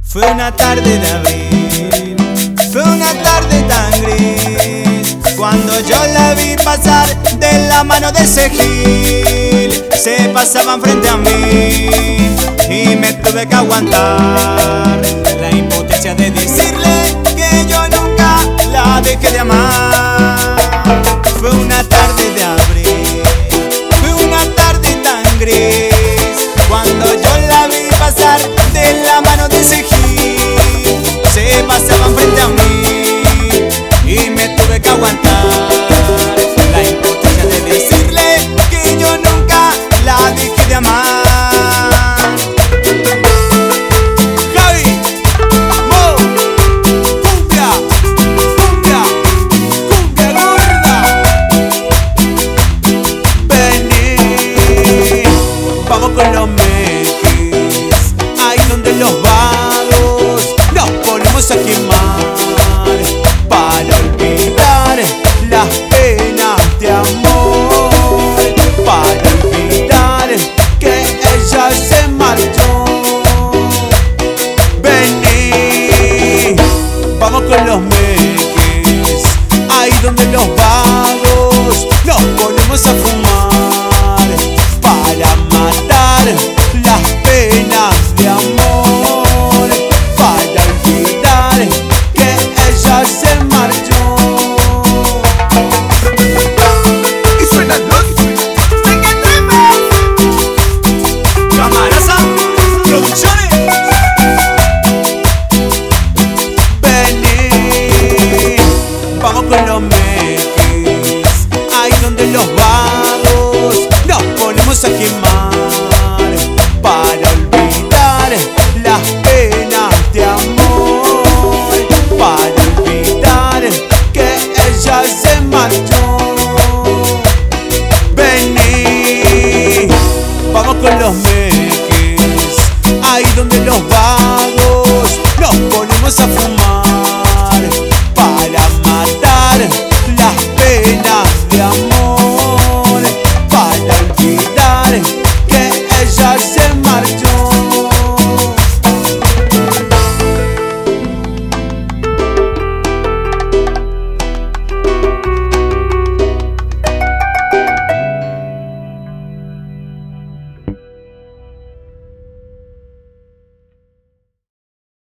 Fue una tarde de abril, fue una tarde tan gris, cuando yo la vi pasar de la mano de ese gil. Se pasaban frente a mí y me tuve que aguantar la impotencia de decirle que yo nunca la dejé de amar. Fue una tarde de abril, fue una tarde tan gris, cuando yo la vi pasar de la mano de ese gil. Se pasaban frente a mí y me tuve que aguantar la impotencia de decirle que yo nunca la dejé de amar. Javi, Mo, cumbia, cumbia, cumbia gorda. Vení, vamos con los mequis, ahí donde los vagos nos ponemos a quemar, para olvidar las penas de amor, para olvidar que ella se marchó. Vení, vamos con los meques, ahí donde los vagos nos ponemos a fumar, para matar las penas de amor, para olvidar que ella se marchó. Y suena Camarasa Producciones. Vení, vamos con los meques, ahí donde los vagos nos ponemos a quemar, para olvidar las penas de amor, para olvidar que ella se marchó. Vení, vamos con los meques, ahí donde los vagos nos ponemos a fumar,